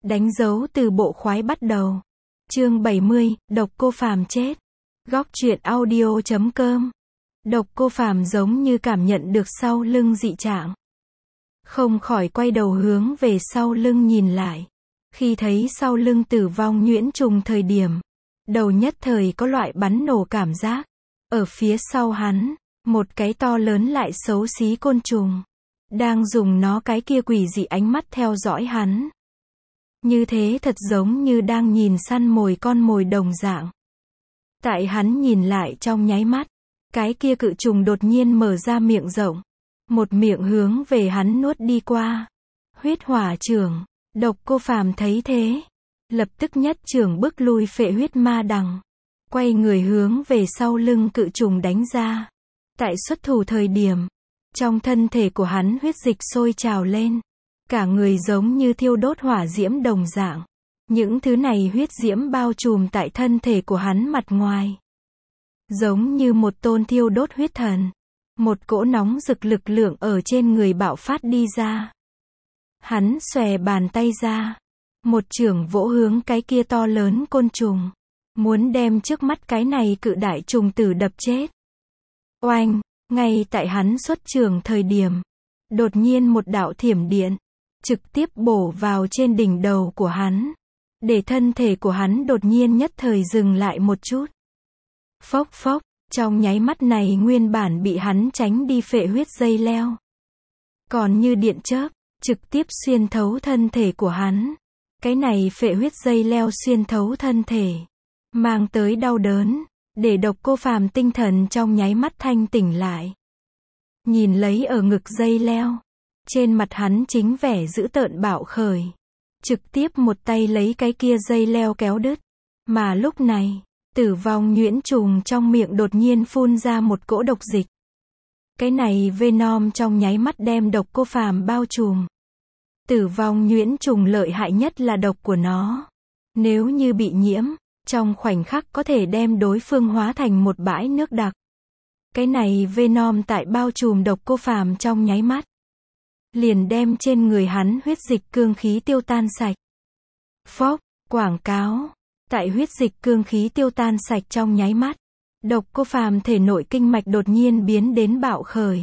Đánh dấu từ bộ khoái bắt đầu. Chương 70, Độc Cô Phàm chết. Góc truyện audio.com. Độc Cô Phàm giống như cảm nhận được sau lưng dị trạng. Không khỏi quay đầu hướng về sau lưng nhìn lại. Khi thấy sau lưng Tử Vong Nhuyễn Trùng thời điểm, đầu nhất thời có loại bắn nổ cảm giác. Ở phía sau hắn, một cái to lớn lại xấu xí côn trùng, đang dùng nó cái kia quỷ dị ánh mắt theo dõi hắn. Như thế thật giống như đang nhìn săn mồi con mồi đồng dạng. Tại hắn nhìn lại trong nháy mắt, cái kia cự trùng đột nhiên mở ra miệng rộng. Một miệng hướng về hắn nuốt đi qua. Huyết hỏa chưởng. Độc Cô Phàm thấy thế, lập tức nhất chưởng bức lui phệ huyết ma đằng. Quay người hướng về sau lưng cự trùng đánh ra. Tại xuất thủ thời điểm, trong thân thể của hắn huyết dịch sôi trào lên. Cả người giống như thiêu đốt hỏa diễm đồng dạng. Những thứ này huyết diễm bao trùm tại thân thể của hắn mặt ngoài. Giống như một tôn thiêu đốt huyết thần. Một cỗ nóng rực lực lượng ở trên người bạo phát đi ra. Hắn xòe bàn tay ra. Một chưởng vỗ hướng cái kia to lớn côn trùng. Muốn đem trước mắt cái này cự đại trùng tử đập chết. Oanh, ngay tại hắn xuất chưởng thời điểm. Đột nhiên một đạo thiểm điện. Trực tiếp bổ vào trên đỉnh đầu của hắn. Để thân thể của hắn đột nhiên nhất thời dừng lại một chút. Phốc phốc, trong nháy mắt này nguyên bản bị hắn tránh đi phệ huyết dây leo. Còn như điện chớp, trực tiếp xuyên thấu thân thể của hắn. Cái này phệ huyết dây leo xuyên thấu thân thể. Mang tới đau đớn, để Độc Cô Phàm tinh thần trong nháy mắt thanh tỉnh lại. Nhìn lấy ở ngực dây leo. Trên mặt hắn chính vẻ dữ tợn bạo khởi. Trực tiếp một tay lấy cái kia dây leo kéo đứt. Mà lúc này, Tử Vong Nhuyễn Trùng trong miệng đột nhiên phun ra một cỗ độc dịch. Cái này Venom trong nháy mắt đem Độc Cô Phàm bao trùm. Tử Vong Nhuyễn Trùng lợi hại nhất là độc của nó. Nếu như bị nhiễm, trong khoảnh khắc có thể đem đối phương hóa thành một bãi nước đặc. Cái này Venom tại bao trùm Độc Cô Phàm trong nháy mắt. Liền đem trên người hắn huyết dịch cương khí tiêu tan sạch. Phốc, quảng cáo. Tại huyết dịch cương khí tiêu tan sạch trong nháy mắt. Độc Cô Phàm thể nội kinh mạch đột nhiên biến đến bạo khởi.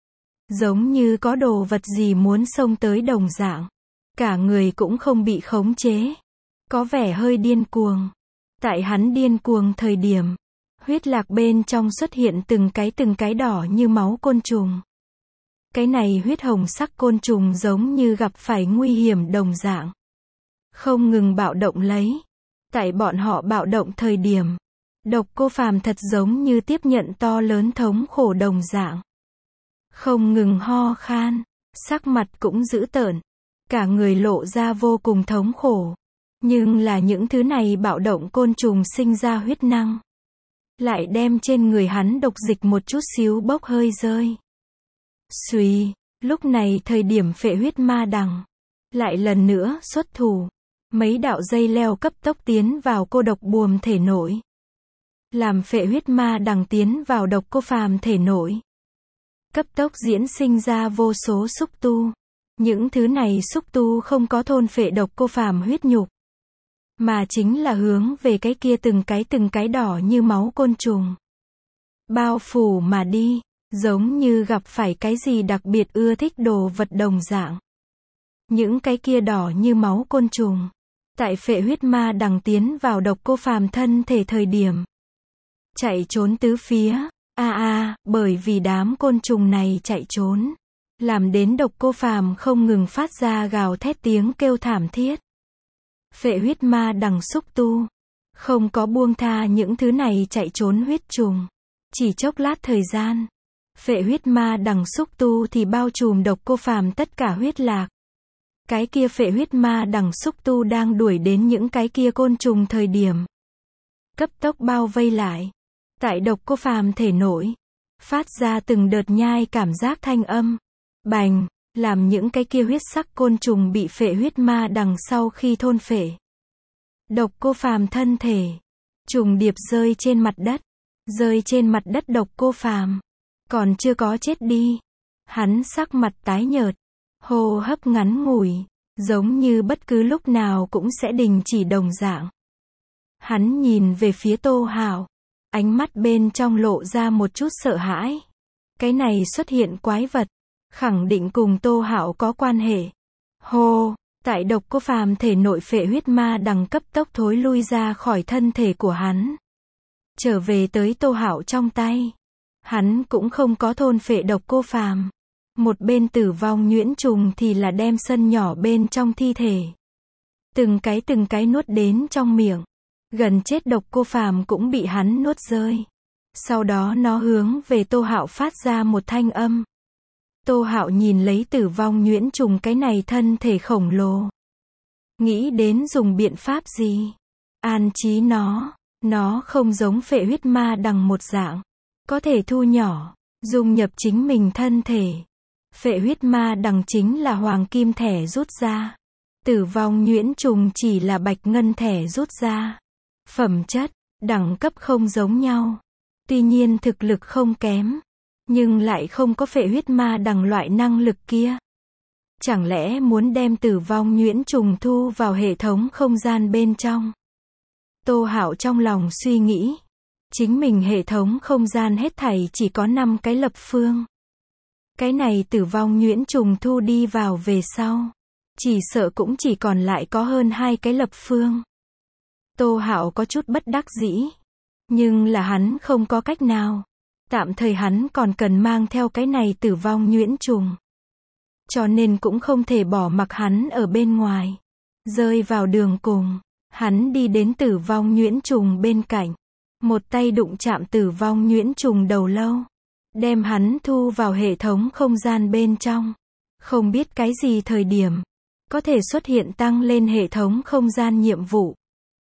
Giống như có đồ vật gì muốn xông tới đồng dạng. Cả người cũng không bị khống chế. Có vẻ hơi điên cuồng. Tại hắn điên cuồng thời điểm, huyết lạc bên trong xuất hiện từng cái đỏ như máu côn trùng. Cái này huyết hồng sắc côn trùng giống như gặp phải nguy hiểm đồng dạng. Không ngừng bạo động lấy. Tại bọn họ bạo động thời điểm, Độc Cô Phàm thật giống như tiếp nhận to lớn thống khổ đồng dạng. Không ngừng ho khan, sắc mặt cũng dữ tợn. Cả người lộ ra vô cùng thống khổ. Nhưng là những thứ này bạo động côn trùng sinh ra huyết năng. Lại đem trên người hắn độc dịch một chút xíu bốc hơi rơi. Xuy, lúc này thời điểm phệ huyết ma đằng. Lại lần nữa xuất thủ. Mấy đạo dây leo cấp tốc tiến vào cô độc buồm thể nội. Làm phệ huyết ma đằng tiến vào Độc Cô Phàm thể nội. Cấp tốc diễn sinh ra vô số xúc tu. Những thứ này xúc tu không có thôn phệ Độc Cô Phàm huyết nhục. Mà chính là hướng về cái kia từng cái đỏ như máu côn trùng. Bao phủ mà đi. Giống như gặp phải cái gì đặc biệt ưa thích đồ vật đồng dạng. Những cái kia đỏ như máu côn trùng. Tại phệ huyết ma đằng tiến vào Độc Cô Phàm thân thể thời điểm. Chạy trốn tứ phía. Bởi vì đám côn trùng này chạy trốn. Làm đến Độc Cô Phàm không ngừng phát ra gào thét tiếng kêu thảm thiết. Phệ huyết ma đằng xúc tu. Không có buông tha những thứ này chạy trốn huyết trùng. Chỉ chốc lát thời gian. Phệ huyết ma đằng xúc tu thì bao trùm Độc Cô Phàm tất cả huyết lạc. Cái kia phệ huyết ma đằng xúc tu đang đuổi đến những cái kia côn trùng thời điểm. Cấp tốc bao vây lại. Tại Độc Cô Phàm thể nội. Phát ra từng đợt nhai cảm giác thanh âm. Bành, làm những cái kia huyết sắc côn trùng bị phệ huyết ma đằng sau khi thôn phệ. Độc Cô Phàm thân thể. Trùng điệp rơi trên mặt đất. Rơi trên mặt đất Độc Cô Phàm. Còn chưa có chết đi. Hắn sắc mặt tái nhợt. Hô hấp ngắn ngủi. giống như bất cứ lúc nào cũng sẽ đình chỉ đồng dạng. Hắn nhìn về phía Tô Hạo, ánh mắt bên trong lộ ra một chút sợ hãi. Cái này xuất hiện quái vật, khẳng định cùng Tô Hạo có quan hệ. Hô, tại Độc Cô Phàm thể nội phệ huyết ma đằng cấp tốc thối lui ra khỏi thân thể của hắn, trở về tới Tô Hạo trong tay. Hắn cũng không có thôn phệ Độc Cô Phàm. Một bên Tử Vong nhuyễn trùng thì là đem sân nhỏ bên trong thi thể từng cái nuốt đến trong miệng. Gần chết Độc Cô Phàm cũng bị hắn nuốt rơi. Sau đó nó hướng về Tô Hạo phát ra một thanh âm. Tô Hạo nhìn lấy Tử Vong nhuyễn trùng cái này thân thể khổng lồ, nghĩ đến dùng biện pháp gì an trí nó không giống phệ huyết ma đằng một dạng, có thể thu nhỏ, dung nhập chính mình thân thể. Phệ huyết ma đằng chính là hoàng kim thẻ rút ra, Tử Vong nhuyễn trùng chỉ là bạch ngân thẻ rút ra. Phẩm chất, đẳng cấp không giống nhau. Tuy nhiên thực lực không kém, nhưng lại không có phệ huyết ma đằng loại năng lực kia. Chẳng lẽ muốn đem Tử Vong nhuyễn trùng thu vào hệ thống không gian bên trong? Tô Hạo trong lòng suy nghĩ, chính mình hệ thống không gian hết thảy chỉ có 5 cái lập phương. Cái này Tử Vong nhuyễn trùng thu đi vào về sau, chỉ sợ cũng chỉ còn lại có hơn 2 cái lập phương. Tô Hạo có chút bất đắc dĩ, nhưng là hắn không có cách nào. Tạm thời hắn còn cần mang theo cái này Tử Vong nhuyễn trùng, cho nên cũng không thể bỏ mặc hắn ở bên ngoài. Rơi vào đường cùng, hắn đi đến Tử Vong nhuyễn trùng bên cạnh, một tay đụng chạm Tử Vong nhuyễn trùng đầu lâu, đem hắn thu vào hệ thống không gian bên trong. Không biết cái gì thời điểm có thể xuất hiện tăng lên hệ thống không gian nhiệm vụ.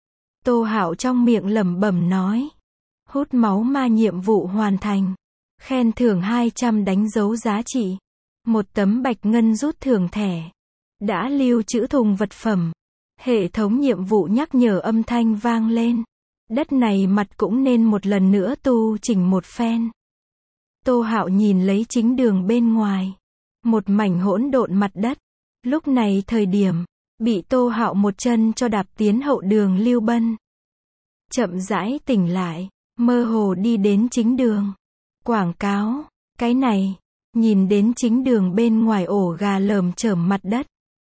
Tô Hạo trong miệng lẩm bẩm nói. Hút máu ma nhiệm vụ hoàn thành. Khen thưởng 200 đánh dấu giá trị. Một tấm bạch ngân rút thưởng thẻ. Đã lưu trữ thùng vật phẩm. Hệ thống nhiệm vụ nhắc nhở âm thanh vang lên. Đất này mặt cũng nên một lần nữa tu chỉnh một phen. Tô Hạo nhìn lấy chính đường bên ngoài. Một mảnh hỗn độn mặt đất. Lúc này thời điểm, bị Tô Hạo một chân cho đạp tiến hậu đường Lưu Bân. Chậm rãi tỉnh lại, mơ hồ đi đến chính đường. Quảng cáo, cái này, nhìn đến chính đường bên ngoài ổ gà lởm chởm mặt đất.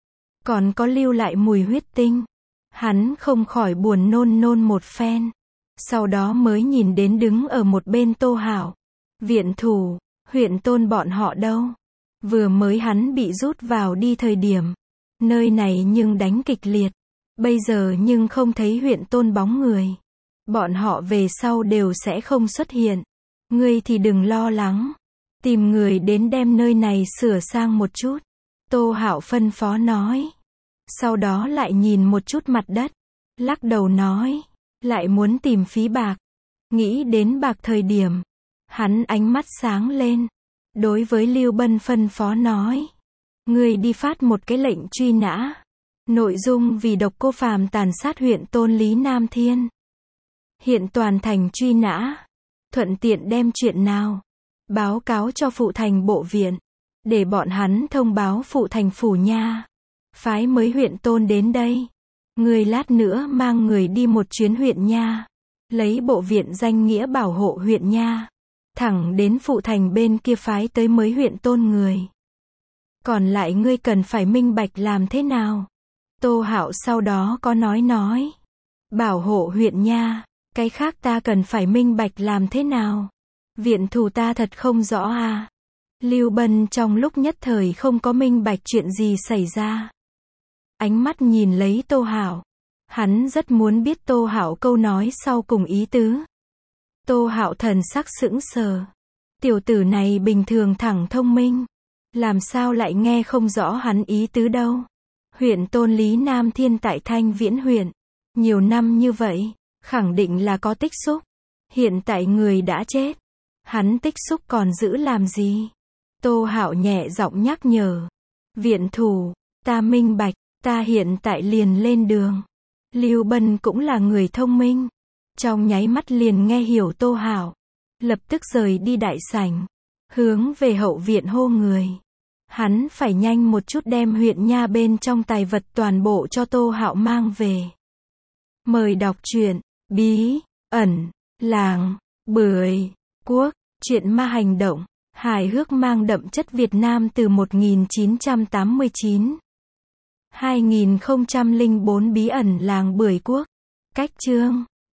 Còn có lưu lại mùi huyết tinh. Hắn không khỏi buồn nôn một phen. Sau đó mới nhìn đến đứng ở một bên Tô Hạo. Viện thủ, huyện Tôn bọn họ đâu? Vừa mới hắn bị rút vào đi thời điểm, nơi này nhưng đánh kịch liệt. Bây giờ nhưng không thấy huyện Tôn bóng người. Bọn họ về sau đều sẽ không xuất hiện. Ngươi thì đừng lo lắng. Tìm người đến đem nơi này sửa sang một chút. Tô Hạo phân phó nói. Sau đó lại nhìn một chút mặt đất. Lắc đầu nói. Lại muốn tìm phí bạc. Nghĩ đến bạc thời điểm. Hắn ánh mắt sáng lên. Đối với Lưu Bân phân phó nói. Ngươi đi phát một cái lệnh truy nã. Nội dung vì Độc Cô Phàm tàn sát huyện Tôn Lý Nam Thiên. Hiện toàn thành truy nã. Thuận tiện đem chuyện nào báo cáo cho phụ thành bộ viện. Để bọn hắn thông báo phụ thành phủ nha. Phái mới huyện Tôn đến đây. Ngươi lát nữa mang người đi một chuyến huyện nha. Lấy bộ viện danh nghĩa bảo hộ huyện nha. Thẳng đến phụ thành bên kia phái tới mới huyện Tôn người. Còn lại ngươi cần phải minh bạch làm thế nào? Tô Hạo sau đó có nói. Bảo hộ huyện nha. Cái khác ta cần phải minh bạch làm thế nào? Viện thủ ta thật không rõ à? Lưu Bân trong lúc nhất thời không có minh bạch chuyện gì xảy ra. Ánh mắt nhìn lấy Tô Hạo. Hắn rất muốn biết Tô Hạo câu nói sau cùng ý tứ. Tô Hạo thần sắc sững sờ. Tiểu tử này bình thường thẳng thông minh. Làm sao lại nghe không rõ hắn ý tứ đâu? Huyện Tôn Lý Nam Thiên tại Thanh Viễn huyện. Nhiều năm như vậy, khẳng định là có tích xúc. Hiện tại người đã chết. Hắn tích xúc còn giữ làm gì? Tô Hạo nhẹ giọng nhắc nhở. Viện thủ, ta minh bạch, ta hiện tại liền lên đường. Lưu Bân cũng là người thông minh. Trong nháy mắt liền nghe hiểu Tô Hạo. Lập tức rời đi đại sảnh. Hướng về hậu viện hô người. Hắn phải nhanh một chút đem huyện nha bên trong tài vật toàn bộ cho Tô Hạo mang về. Mời đọc truyện Bí ẩn làng Bưởi Quốc, truyện ma hành động, hài hước mang đậm chất Việt Nam từ 1989. 2004 Bí ẩn làng Bưởi Quốc. Cách chương